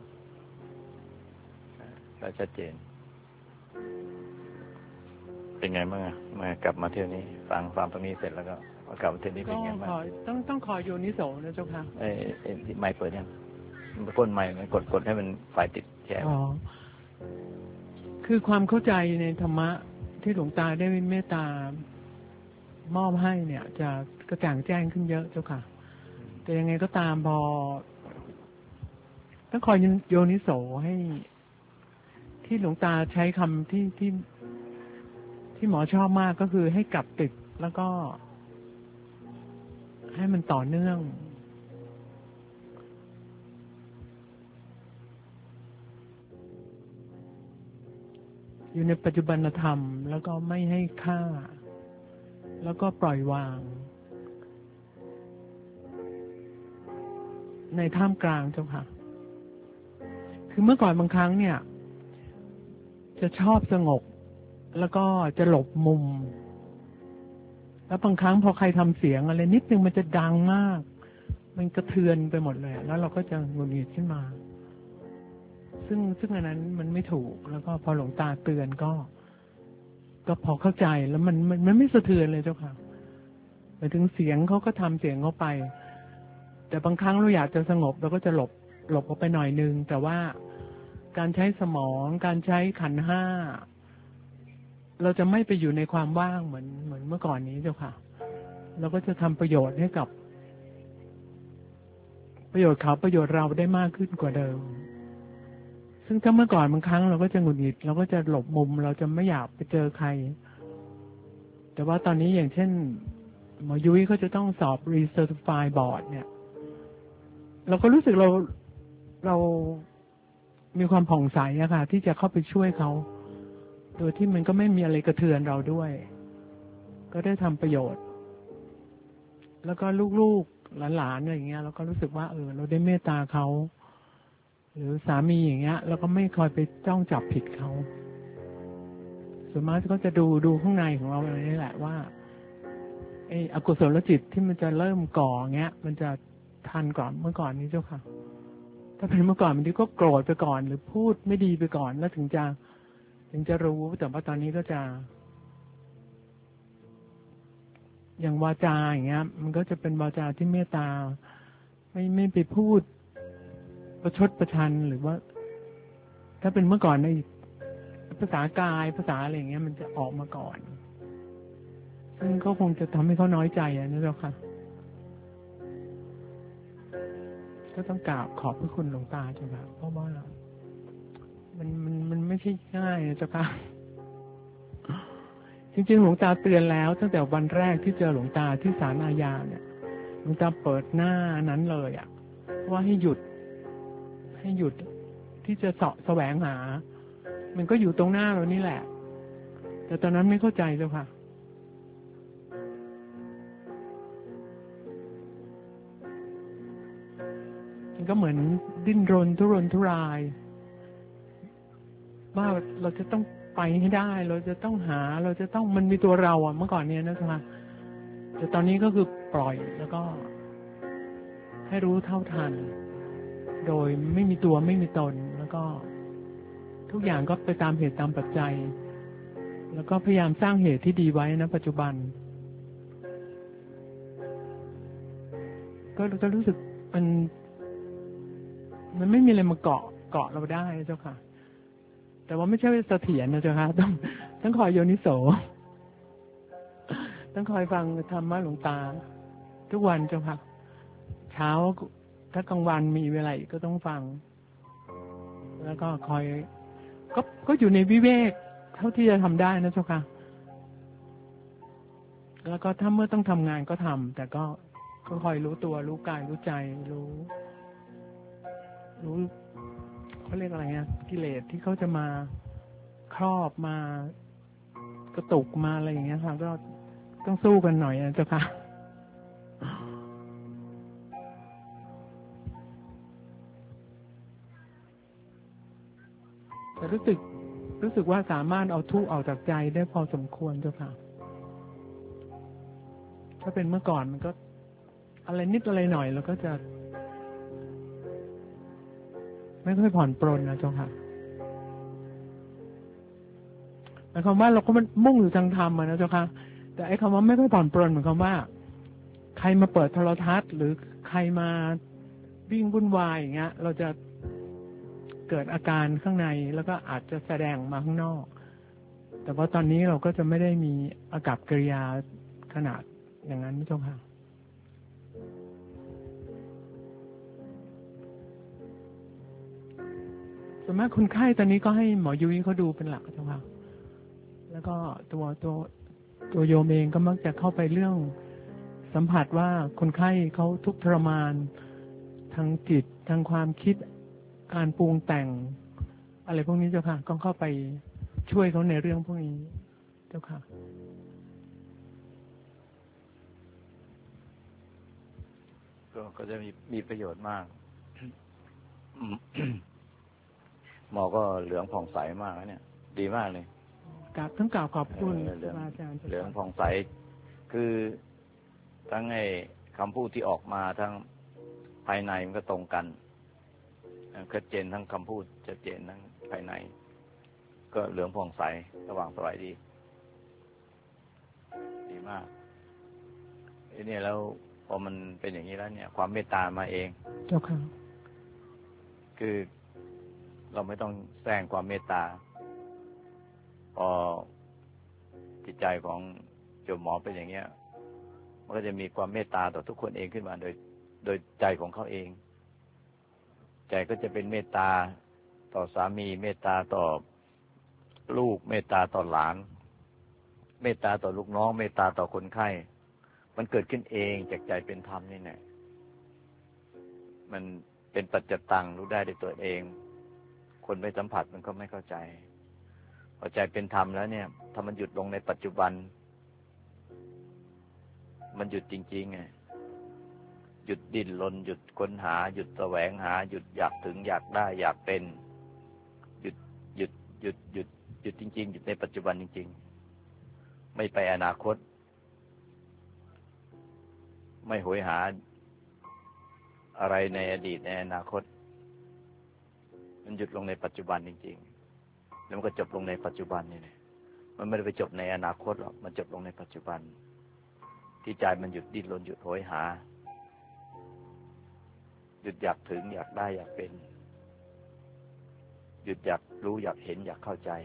ก็ชัดเจนเป็นไงบ้างมากลับมาเที่ยวนี้ฟังตรงนี้เสร็จแล้วก็กลับมาเที่ยวนี้เป็นไงบ้างต้องขอโยนิโสนะเจ้าค่ะไมค์เปิดยังก้นไมค์มันกดให้มันไฟติดแชร์คือความเข้าใจในธรรมะที่หลวงตาได้เมตตามอบให้เนี่ยจะกระจ่างแจ้งขึ้นเยอะเจ้าค่ะแต่ยังไงก็ตามพอต้องคอยโยนิโสให้ที่หลวงตาใช้คำที่หมอชอบมากก็คือให้กลับติดแล้วก็ให้มันต่อเนื่องอยู่ในปัจจุบันธรรมแล้วก็ไม่ให้ค่าแล้วก็ปล่อยวางในท่ามกลางเจ้าค่ะคือเมื่อก่อนบางครั้งเนี่ยจะชอบสงบแล้วก็จะหลบมุมแล้วบางครั้งพอใครทำเสียงอะไรนิดนึงมันจะดังมากมันกระเทือนไปหมดเลยแล้วเราก็จะหงุดหงิดขึ้นมาซึ่งอันนั้นมันไม่ถูกแล้วก็พอหลวงตาเตือนก็พอเข้าใจแล้วมันไม่สะเทือนเลยเจ้าค่ะไปถึงเสียงเขาก็ทำเสียงเขาไปแต่บางครั้งเราอยากจะสงบเราก็จะหลบออกไปหน่อยนึงแต่ว่าการใช้สมองการใช้ขันธ์ห้าเราจะไม่ไปอยู่ในความว่างเหมือนเมื่อก่อนนี้เจ้าค่ะเราก็จะทำประโยชน์ให้กับประโยชน์เขาประโยชน์เราได้มากขึ้นกว่าเดิมซึ่งถ้าเมื่อก่อนบางครั้งเราก็จะหงุดหงิดเราก็จะหลบมุมเราจะไม่อยากไปเจอใครแต่ว่าตอนนี้อย่างเช่นหมอยุ้ยเขาจะต้องสอบ Recertify Board เนี่ยเราก็รู้สึกเรามีความผ่องใสอะค่ะที่จะเข้าไปช่วยเขาโดยที่มันก็ไม่มีอะไรกระเทือนเราด้วยก็ได้ทำประโยชน์แล้วก็ลูกหลานๆอะไรอย่างเงี้ยเราก็รู้สึกว่าเราได้เมตตาเขาหรือสามีอย่างเงี้ยเราก็ไม่คอยไปจ้องจับผิดเขาส่วนมากก็จะดูข้างในของเราอะไรนี่แหละว่าไอ้อกุศลจิตที่มันจะเริ่มก่อเงี้ยมันจะทันก่อนเมื่อก่อนนี้เจ้าค่ะถ้าเป็นเมื่อก่อนมันก็โกรธไปก่อนหรือพูดไม่ดีไปก่อนแล้วถึงจะรู้แต่ว่าตอนนี้ก็จะอย่างวาจาอย่างเงี้ยมันก็จะเป็นวาจาที่เมตตาไม่ไปพูดประชดประชันหรือว่าถ้าเป็นเมื่อก่อนในภาษากายภาษาอะไรอย่างเงี้ยมันจะออกมาก่อนซึ่งก็คงจะทำให้เขาน้อยใจนะเจ้าค่ะก็ต้องกราบขอบพระคุณหลวงตาเจ้าค่ะเพราะว่ามันไม่ใช่ง่ายนะเจ้าค่ะจริงๆหลวงตาเตือนแล้วตั้งแต่วันแรกที่เจอหลวงตาที่ศาลอาญาเนี่ยหลวงตาเปิดหน้านั้นเลยอ่ะว่าให้หยุดที่จะแสวงหามันก็อยู่ตรงหน้าเรานี่แหละแต่ตอนนั้นไม่เข้าใจเจ้าค่ะมันก็เหมือนดิ้นรนทุรนทุรายว่าเราจะต้องไปให้ได้เราจะต้องหาเราจะต้องมันมีตัวเราอ่ะเมื่อก่อนเนี้ยนะเจ้าค่ะแต่ตอนนี้ก็คือปล่อยแล้วก็ให้รู้เท่าทันโดยไม่มีตัวไม่มีตนแล้วก็ทุกอย่างก็ไปตามเหตุตามปัจจัยแล้วก็พยายามสร้างเหตุที่ดีไว้นะปัจจุบันก็รู้สึกมันไม่มีอะไรมาเกาะเราได้เจ้าค่ะแต่ว่าไม่ใช่เสถียรนะเจ้าค่ะต้องคอยโยนิโสต้องคอยฟังธรรมะหลวงตาทุกวันเจ้าค่ะเช้าถ้ากลางวันมีเวลาอีกก็ต้องฟังแล้วก็คอยก็อยู่ในวิเวกเท่าที่จะทำได้นะเจ้าค่ะแล้วก็ถ้าเมื่อต้องทำงานก็ทำแต่ก็คอยรู้ตัวรู้กายรู้ใจรู้เขาเรียกอะไรเงี้ยกิเลสที่เขาจะมาครอบมากระตุกมาอะไรอย่างเงี้ยค่ะก็ต้องสู้กันหน่อยนะเจ้าค่ะแต่รู้สึกว่าสามารถเอาทุกข์ออกจากใจได้พอสมควรเจ้าค่ะถ้าเป็นเมื่อก่อนมันก็อะไรนิดอะไรหน่อยแล้วก็จะไม่ค่อยผ่อนปรนนะเจ้าค่ะหมายความว่าเราก็มันมุ่งอยู่ทางธรรมนะเจ้าค่ะแต่ไอ้คำว่าไม่ค่อยผ่อนปรนเหมือนคำว่าใครมาเปิดโทรทัศน์หรือใครมาวิ่งวุ่นวายอย่างเงี้ยเราจะเกิดอาการข้างในแล้วก็อาจจะแสดงมาข้างนอกแต่ว่าตอนนี้เราก็จะไม่ได้มีอากัปกิริยาขนาดอย่างนั้นเจ้าค่ะส่วนมากคนไข้ตอนนี้ก็ให้หมอยุ้ยเขาดูเป็นหลักเจ้าค่ะแล้วก็ตัวโยมเองก็มักจะเข้าไปเรื่องสัมผัสว่าคนไข้เขาทุกข์ทรมานทางจิตทางความคิดการปรุงแต่งอะไรพวกนี้เจ้าค่ะก็เข้าไปช่วยเขาในเรื่องพวกนี้เจ้าค่ะก็จะมีประโยชน์มาก หมอก็เหลืองผ่องใสมากเนี่ยดีมากเลยกราบทั้งกราบขอบคุณอาจารย์เหลืองผ่องใสคือทั้งไอ้คำพูดที่ออกมาทั้งภายในมันก็ตรงกันชัดเจนทั้งคำพูดชัดเจนทั้งภายในก็เหลืองผ่องใสสว่างไสวดีมากไอ้นี่แล้วพอมันเป็นอย่างนี้แล้วเนี่ยความเมตตามาเองเจ้าค่ะคือเราไม่ต้องแสร้งความเมตตาพอจิตใจของโยมหมอเป็นอย่างเงี้ยมันก็จะมีความเมตตาต่อทุกคนเองขึ้นมาโดยใจของเขาเองใจก็จะเป็นเมตตาต่อสามีเมตตาต่อลูกเมตตาต่อหลานเมตตาต่อลูกน้องเมตตาต่อคนไข้มันเกิดขึ้นเองจากใจเป็นธรรมนี่แหละมันเป็นปัจจตังรู้ได้ด้วยตัวเองคนไม่สัมผัสมันก็ไม่เข้าใจพอใจเป็นธรรมแล้วเนี่ยถ้ามันหยุดลงในปัจจุบันมันหยุดจริงๆไงหยุดดิ้นรนหยุดค้นหาหยุดแสวงหาหยุดอยากถึงอยากได้อยากเป็นหยุดจริงๆหยุดในปัจจุบันจริงๆไม่ไปอนาคตไม่โหยหาอะไรในอดีตในอนาคตมันหยุดลงในปัจจุบันจริงๆแล้วมันก็จบลงในปัจจุบันนี่แหละมันไม่ได้ไปจบในอนาคตหรอกมันจบลงในปัจจุบันที่ใจมันหยุดดิ้นรนหยุดโหยหาหยุดอยากถึงอยากได้อยากเป็นหยุดอยากรู้อยากเห็นอยากเข้าใจ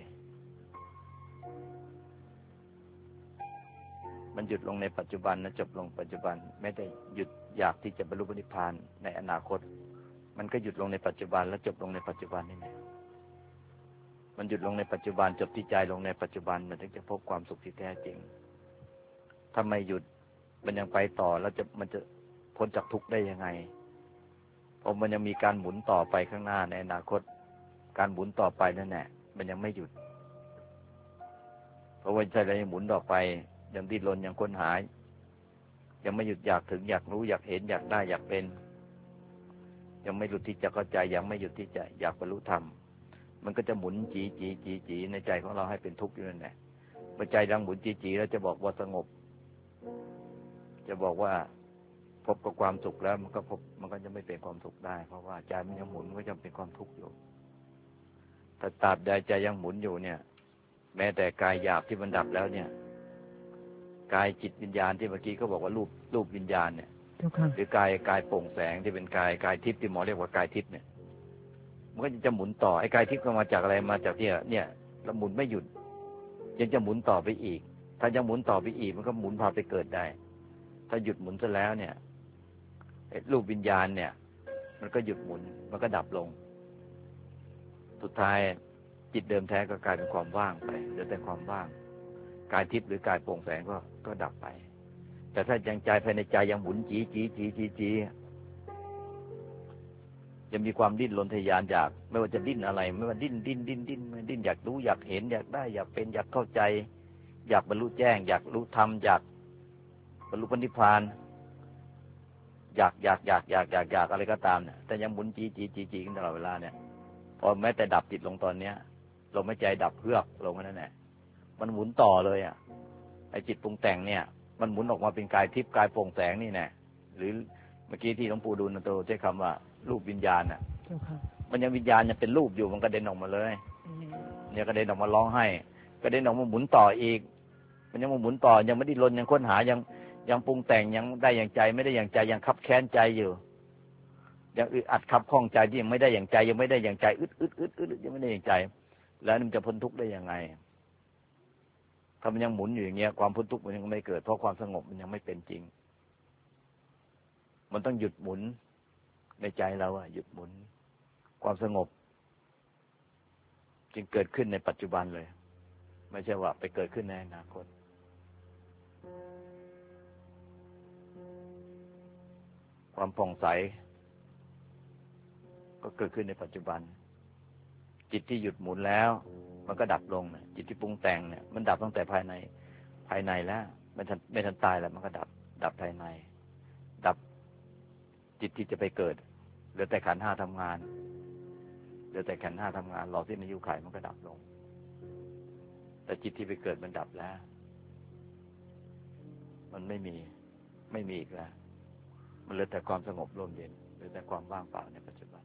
มันหยุดลงในปัจจุบันนะจบลงปัจจุบันไม่ได้หยุดอยากที่จะบรรลุนิพพานในอนาคตมันก็หยุดลงในปัจจุบันแล้วจบลงในปัจจุบันนี่แหละมันหยุดลงในปัจจุบันจบที่ใจลงในปัจจุบันมันถึงจะพบความสุขที่แท้จริงถ้าไม่หยุดมันยังไปต่อแล้วมันจะพ้นจากทุกข์ได้ยังไงเพราะมันยังมีการหมุนต่อไปข้างหน้าในอนาคตการหมุนต่อไปนั่นแหละมันยังไม่หยุดเพราะว่าใจเรายังหมุนต่อไปยังดิ้นรนยังค้นหายังไม่หยุดอยากถึงอยากรู้อยากเห็นอยากได้อยากเป็นยังไม่หยุดที่จะเข้าใจยังไม่หยุดที่จะอยากบรรลุธรรมมันก็จะหมุนจีในใจของเราให้เป็นทุกข์อยู่นั่นแหละเมื่อใจดังหมุนจีแล้วจะบอกว่าสงบจะบอกว่าพบกับความสุขแล้วมันก็จะไม่เป็นความสุขได้เพราะว่าใจมันยังหมุนก็จะเป็นความทุกข์อยู่ถ้าตราบใดใจยังหมุนอยู่เนี่ยแม้แต่กายหยาบที่มันดับแล้วเนี่ยกายจิตวิญญาณที่เมื่อกี้เขาบอกว่ารูปวิญญาณเนี่ยหรือกายโปร่งแสงที่เป็นกายทิพย์ที่หมอเรียกว่ากายทิพย์เนี่ยมันก็จะหมุนต่อไอ้กายทิพย์ก็มาจากอะไรมาจากเนี่ยแล้วหมุนไม่หยุดยังจะหมุนต่อไปอีกถ้ายังหมุนต่อไปอีกมันก็หมุนพาไปเกิดได้ถ้าหยุดหมุนซะแล้วเนี่ยรูปวิญญาณเนี่ยมันก็หยุดหมุนมันก็ดับลงสุดท้ายจิตเดิมแท้ก็กลายเป็นความว่างไปเหลือแต่ความว่างกายทิพย์หรือกายโปร่งแสงก็ดับไปแต่ถ้ายังใจภายในใจยังหมุนจียังมีความดิ้นรนทะยานอยากไม่ว่าจะดิ้นอะไรไม่ว่าดิ้นอยากรู้อยากเห็นอยากได้อยากเป็นอยากเข้าใจอยากบรรลุแจ้งอยากรู้ธรรมอยากบรรลุนิพพานอยากอะไรก็ตามเนี่ยแต่ยังหมุนจีกันตลอดเวลาเนี่ยพอแม้แต่ดับจิตลงตอนเนี้ยลมหายใจดับเฮือกลงนั่นแหละมันหมุนต่อเลยอ่ะไอ้จิตปรุงแต่งเนี่ยมันหมุนออกมาเป็นกายทิพย์กายโปร่งแสงนี่แน่หรือเมื่อกี้ที่หลวงปู่ดูลโตใช้คำว่ารูปวิญญาณอ่ะมันยังวิญญาณยังเป็นรูปอยู่มันกระเด็นออกมาเลยเนี่ยกระเด็นออกมาร้องไห้กระเด็นออกมาหมุนต่ออีกมันยังมาหมุนต่อยังไม่ได้ลนยังค้นหายังปรุงแต่งยังได้อย่างใจไม่ได้อย่างใจยังคับแค้นใจอยู่ยังอึดอัดคับข้องใจที่ยังไม่ได้อย่างใจยังไม่ได้อย่างใจอึดยังไม่ได้อย่างใจแล้วมันจะพ้นทุกข์ได้ยังไงถ้ามันยังหมุนอยู่อย่างเงี้ยความพ้นทุกข์มันยังไม่เกิดเพราะความสงบมันยังไม่เป็นจริงมันต้องหยุดหมุนในใจเราอะหยุดหมุนความสงบจึงเกิดขึ้นในปัจจุบันเลยไม่ใช่ว่าไปเกิดขึ้นในอนาคตความผ่องใสก็เกิดขึ้นในปัจจุบันจิตที่หยุดหมุนแล้วมันก็ดับลงนะจิตที่ปรุงแต่งเนี่ยมันดับตั้งแต่ภายในแล้วไม่ทันตายแล้วมันก็ดับภายในดับจิตที่จะไปเกิดเหลือแต่ขันธ์ห้าทำงานเหลือแต่ขันธ์ห้าทำงานรอสิ้นอายุขัยมันก็ดับลงแต่จิตที่ไปเกิดมันดับแล้วมันไม่มีอีกแล้วมันเหลือแต่ความสงบร่มเย็นเหลือแต่ความว่างเปล่าในปัจจุบัน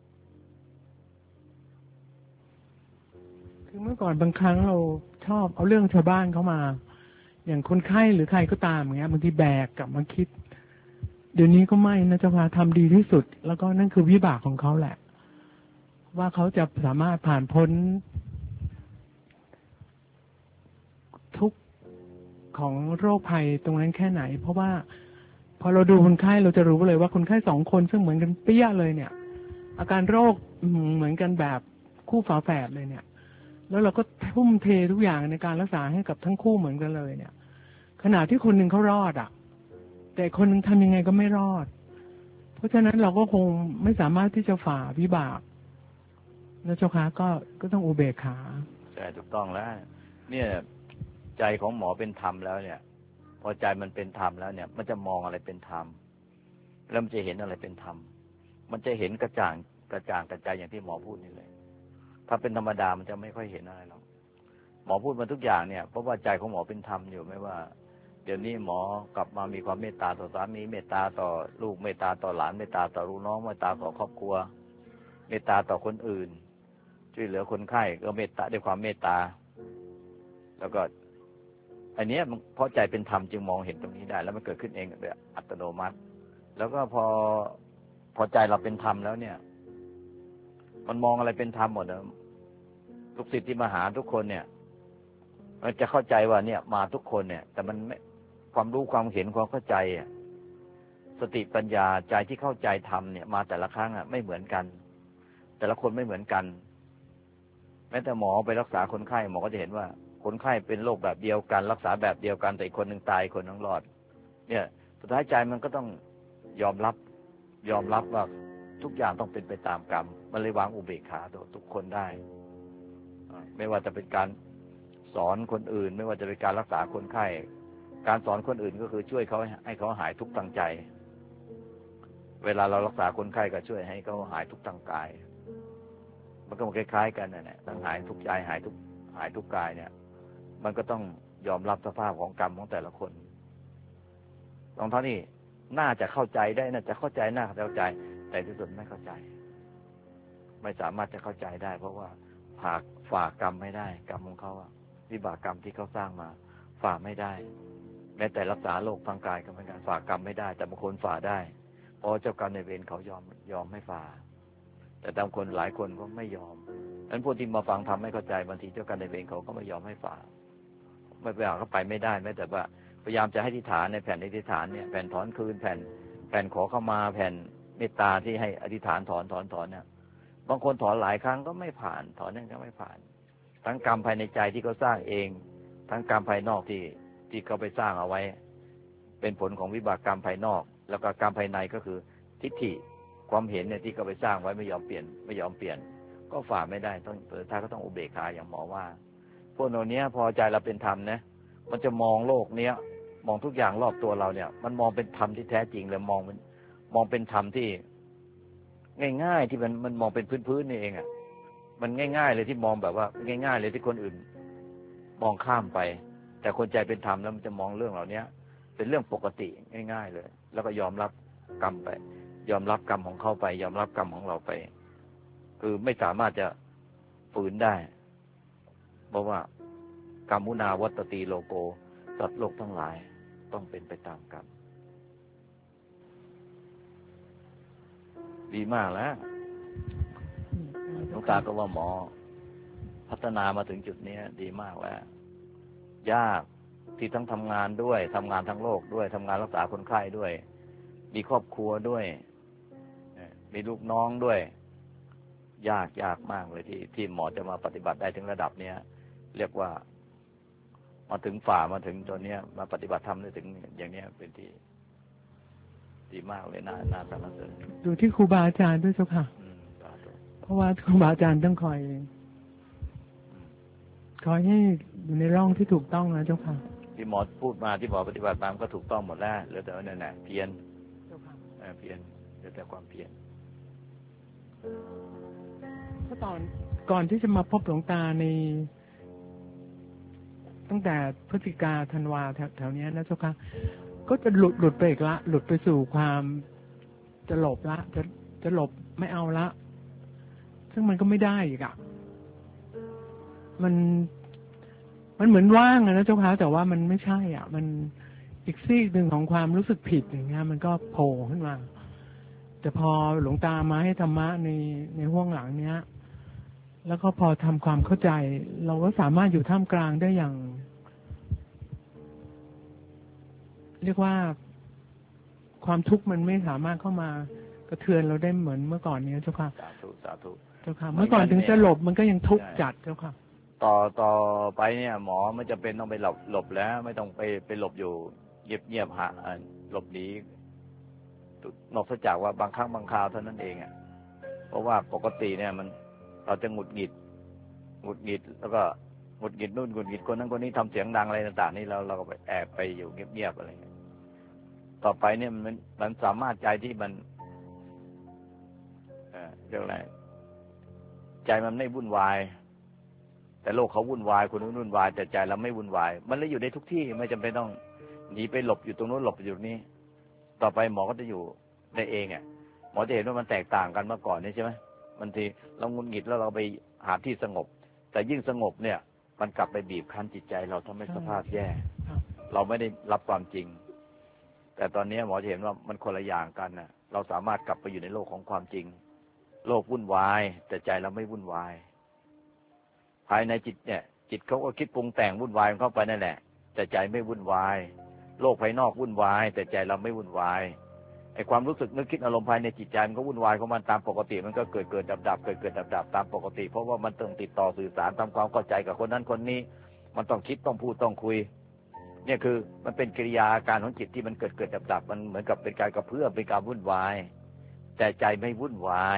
คือเมื่อก่อนบางครั้งเราชอบเอาเรื่องชาวบ้านเข้ามาอย่างคนไข้หรือใครก็ตามอย่างเงี้ยบางทีแบกกลับมาคิดเดี๋ยวนี้ก็ไม่นะเจ้าค่ะทำดีที่สุดแล้วก็นั่นคือวิบากของเขาแหละว่าเขาจะสามารถผ่านพ้นทุกข์ของโรคภัยตรงนั้นแค่ไหนเพราะว่าพอเราดูคนไข้เราจะรู้เลยว่าคนไข้2 คนซึ่งเหมือนกันเปี้ยเลยเนี่ยอาการโรคเหมือนกันแบบคู่ฝาแฝดเลยเนี่ยแล้วเราก็ทุ่มเททุกอย่างในการรักษาให้กับทั้งคู่เหมือนกันเลยเนี่ยขณะที่คนหนึ่งเขารอดอ่ะแต่คนหนึ่งทำยังไงก็ไม่รอดเพราะฉะนั้นเราก็คงไม่สามารถที่จะฝ่าวิบากนะเจ้าค่ะก็ต้องอุเบกขาใช่ถูกต้องแล้วเนี่ยใจของหมอเป็นธรรมแล้วเนี่ยพอใจมันเป็นธรรมแล้วเนี่ยมันจะมองอะไรเป็นธรรมแล้วมันจะเห็นอะไรเป็นธรรมมันจะเห็นกระจ่างกระจายอย่างที่หมอพูดนี่เลยถ้าเป็นธรรมดามันจะไม่ค่อยเห็นอะไรหรอกหมอพูดมาทุกอย่างเนี่ยเพราะว่าใจของหมอเป็นธรรมอยู่ไม่ว่าเดี๋ยวนี้หมอกลับมามีความเมตตาต่อสามีเมตตาต่อลูกเมตตาต่อหลานเมตตาต่อลูกน้องเมตตาต่อครอบครัวเมตตาต่อคนอื่นช่วยเหลือคนไข้ก็เมตตาด้วยความเมตตาแล้วก็อันนี้มันเพราะใจเป็นธรรมจึงมองเห็นตรงนี้ได้แล้วมันเกิดขึ้นเองโดยอัตโนมัติแล้วก็พอใจเราเป็นธรรมแล้วเนี่ยมันมองอะไรเป็นธรรมหมดนะลูกศิษย์ที่มาหาทุกคนเนี่ยมันจะเข้าใจว่าเนี่ยมาทุกคนเนี่ยแต่มันไม่ความรู้ความเห็นความเข้าใจสติปัญญาใจที่เข้าใจธรรมเนี่ยมาแต่ละครั้งไม่เหมือนกันแต่ละคนไม่เหมือนกันแม้แต่หมอไปรักษาคนไข้หมอก็จะเห็นว่าคนไข้เป็นโรคแบบเดียวกันรักษาแบบเดียวกันแต่คนหนึ่งตายคนหนึ่งรอดเนี่ยสุดท้ายใจมันก็ต้องยอมรับว่าทุกอย่างต้องเป็นไปตามกรรมมันเลยวางอุเบกขาตัวทุกคนได้ไม่ว่าจะเป็นการสอนคนอื่นไม่ว่าจะเป็นการรักษาคนไข้การสอนคนอื่นก็คือช่วยเขาให้เขาหายทุกข์ทางใจเวลาเรารักษาคนไข้ก็ช่วยให้เขาหายทุกข์ทางกายมันก็คล้ายๆกันนั่นแหละทั้งหายทุกข์ใจหายทุกข์กายเนี่ยมันก็ต้องยอมรับสภาพของกรรมของแต่ละคนตรงเท่านี้น่าจะเข้าใจได้น่าจะเข้าใจน่าจะเข้าใจแต่ที่สุดไม่เข้าใจไม่สามารถจะเข้าใจได้เพราะว่าฝ่ากรรมไม่ได้กรรมของเขาวิบากกรรมที่เขาสร้างมาฝ่าไม่ได้แม้แต่รักษาโรคทางกายก็เหมือนกันฝ่ากรรมไม่ได้แต่บางคนฝ่าได้เพราะเจ้ากรรมนายเวรเขายอมไม่ฝ่าแต่บางคนหลายคนก็ไม่ยอมนั้นพวกที่มาฟังทำไม่เข้าใจบางทีเจ้ากรรมนายเวรเขาก็ไม่ยอมให้ฝ่าไม่ไปเขาไปไม่ได้แม้แต่ว่าพยายามจะให้อธิษฐานในแผ่นอธิษฐานเนี่ยแผ่นถอนคืนแผ่นขอเข้ามาแผ่นเมตตาที่ให้อธิษฐานถอนเนี่ยบางคนถอนหลายครั้งก็ไม่ผ่านถอนนั่นก็ไม่ผ่านทั้งกรรมภายในใจที่เขาสร้างเองทั้งกรรมภายนอกที่เขาไปสร้างเอาไว้เป็นผลของวิบากกรรมภายนอกแล้วก็กรรมภายในก็คือทิฏฐิความเห็นเนี่ยที่เขาไปสร้างไว้ไม่ยอมเปลี่ยนก็ฝ่าไม่ได้ต้องท้ายก็ต้องอุเบกขาอย่างหมอว่าพวกเราเนี้ยพอใจเราเป็นธรรมนะมันจะมองโลกเนี้ยมองทุกอย่างรอบตัวเราเนี่ยมันมองเป็นธรรมที่แท้จริงเลยมองเป็นธรรมที่ง่ายๆที่มันมองเป็นพื้นๆนี่เองมันง่ายๆเลยที่มองแบบว่าง่ายๆเลยที่คนอื่นมองข้ามไปแต่คนใจเป็นธรรมแล้วมันจะมองเรื่องเหล่านี้เป็นเรื่องปกติง่ายๆเลยแล้วก็ยอมรับกรรมไปยอมรับกรรมของเขาไปยอมรับกรรมของเราไปคือไม่สามารถจะฝืนได้เพราะว่ากรรมุนาวัตติโลโกสัตว์โลกทั้งหลายต้องเป็นไปตามกรรมดีมากแล้วหลวงตาก็ว่าหมอพัฒนามาถึงจุดนี้ดีมากแล้วยากที่ทั้งทำงานด้วยทำงานทั้งโลกด้วยทำงานรักษาคนไข้ด้วยมีครอบครัวด้วยมีลูกน้องด้วยยากมากเลยที่หมอจะมาปฏิบัติได้ถึงระดับเนี้ยเรียกว่ามาถึงมาถึงตัวเนี้ยมาปฏิบัติธรรมได้ถึงอย่างเนี้ยเป็นที่ดีมากเลยน่าสรรเสริญดูที่ครูบาอาจารย์ด้วยเจ้าค่ะเพราะว่าครูบาอาจารย์ต้องคอยให้อยู่ในร่องที่ถูกต้องนะเจ้าค่ะที่หมอพูดมาที่หมอปฏิบัติตามก็ถูกต้องหมดแล้วเหลือแต่ว่านั่นแหละเพียรเพียรเหลือแต่ความเพียรเพราะก่อนที่จะมาพบหลวงตาในตั้งแต่พฤศจิกาธันวาแถวนี้นะเจ้าค่ะก็จะหลุดไปอีกละหลุดไปสู่ความจะหลบละจะหลบไม่เอาละซึ่งมันก็ไม่ได้อีกมันเหมือนว่างนะเจ้าค่ะแต่ว่ามันไม่ใช่มันอีกซีกหนึ่งของความรู้สึกผิดอย่างเงี้ยมันก็โผล่ขึ้นมาแต่พอหลวงตามาให้ธรรมะในห้วงหลังเนี้ยแล้วก็พอทำความเข้าใจเราก็สามารถอยู่ท่ามกลางได้อย่างเรียกว่าความทุกข์มันไม่สามารถเข้ามากระเทือนเราได้เหมือนเมื่อก่อนนี้เจ้าค่ะสาธุเจ้าค่ะเมื่อก่อนถึงจะหลบมันก็ยังทุกข์จัดเจ้าค่ะต่อไปเนี่ยหมอไม่จำเป็นต้องไปหลบแล้วไม่ต้องไปหลบอยู่เงียบหลบหนีนอกจากว่าบางครั้งบางคราวเท่านั้นเองเพราะว่าปกติเนี่ยเราจะหงุดหงิดแล้วก็หงุดหงิดนู่นหงุดหงิดคนนั้นคนนี้ทำเสียงดังอะไรต่างๆนี่เราก็ไปแอบไปอยู่เงียบๆอะไรพต่อไปเนี่ยมันสามารถใจที่มันเรียกอะไรใจมันไม่วุ่นวายแต่โลกเขาวุ่นวายคนนู้นวุ่นวายแต่ใจเราไม่วุ่นวายมันเลยอยู่ในทุกที่ไม่จำเป็นต้องหนีไปหลบอยู่ตรงนู้นหลบอยู่นี้ต่อไปหมอก็จะอยู่ได้เองหมอจะเห็นว่ามันแตกต่างกันเมื่อก่อนนี่ใช่ไหมบางทีเรางุนหงิดแล้วเราไปหาที่สงบแต่ยิ่งสงบเนี่ยมันกลับไปบีบคั้นจิตใจเราทำให้สภาพแย่เราไม่ได้รับความจริงแต่ตอนนี้หมอจะเห็นว่ามันคนละอย่างกันนะเราสามารถกลับไปอยู่ในโลกของความจริงโลกวุ่นวายแต่ใจเราไม่วุ่นวายภายในจิตเนี่ยจิตเขาก็คิดปรุงแต่งวุ่นวายเข้าไปนั่นแหละแต่ใจไม่วุ่นวายโลกภายนอกวุ่นวายแต่ใจเราไม่วุ่นวายไอ้ความรู้สึกนึกคิดอารมณ์ภายในจิตใจมันก็วุ่นวายของมันตามปกติมันก็เกิดดับเกิดดับตามปกติเพราะว่ามันต้องติดต่อสื่อสารทำความเข้าใจกับคนนั้นคนนี้มันต้องคิดต้องพูดต้องคุยเนี่ยคือมันเป็นกิริยาอาการของจิตที่มันเกิดดับมันเหมือนกับเป็นการกระเพื่อมเป็นการวุ่นวายแต่ใจไม่วุ่นวาย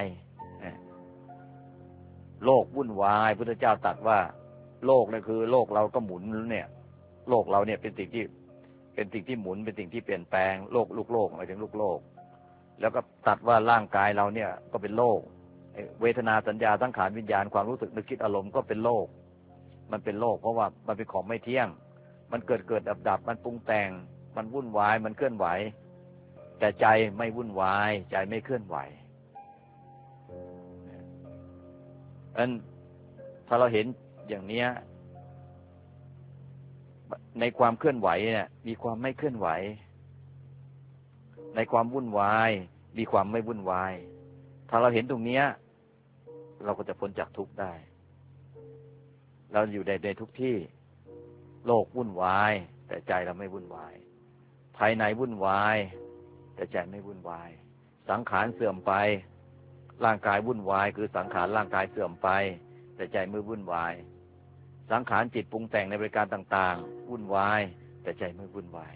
โลกวุ่นวายพุทธเจ้าตรัสว่าโลกนี่คือโลกเราก็หมุนเนี่ยโลกเราเนี่ยเป็นสิ่งที่หมุนเป็นสิ่งที่เปลี่ยนแปลงโลกลูกโลกหมายถึงลูกโลกแล้วก็ตรัสว่าร่างกายเราเนี่ยก็เป็นโลกเวทนาสัญญาสังขารวิญญาณความรู้สึกนึกคิดอารมณ์ก็เป็นโลกมันเป็นโลกเพราะว่ามันเป็นของไม่เที่ยงมันเกิดดับมันปรุงแต่งมันวุ่นวายมันเคลื่อนไหวแต่ใจไม่วุ่นวายใจไม่เคลื่อนไหวถ้าเราเห็นอย่างนี้ในความเคลื่อนไหวเนี่ยมีความไม่เคลื่อนไหวในความวุ่นวายมีความไม่วุ่นวายถ้าเราเห็นตรงนี้เราก็จะพ้นจากทุกข์ได้เราอยู่ในทุกที่โลกวุ่นวายแต่ใจเราไม่วุ่นวายภายในวุ่นวายแต่ใจไม่วุ่นวายสังขารเสื่อมไปร่างกายวุ่นวายคือสังขารร่างกายเสื่อมไปแต่ใจไม่วุ่นวายสังขารจิตปรุงแต่งในบริการต่างๆวุ่นวายแต่ใจไม่วุ่นวาย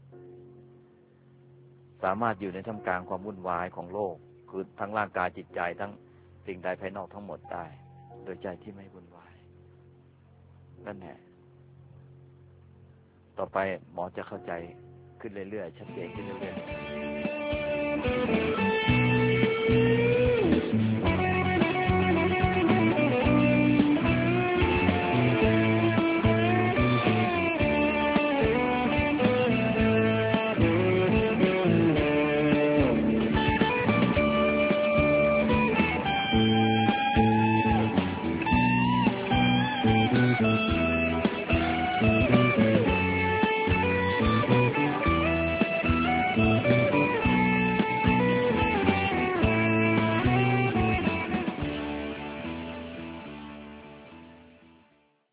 สามารถอยู่ในท่ามกลางความวุ่นวายของโลกคือทั้งร่างกายจิตใจทั้งสิ่งใดภายนอกทั้งหมดได้โดยใจที่ไม่วุ่นวายนั่นแหละต่อไปหมอจะเข้าใจขึ้นเรื่อยๆชัดเจนขึ้นเรื่อยๆ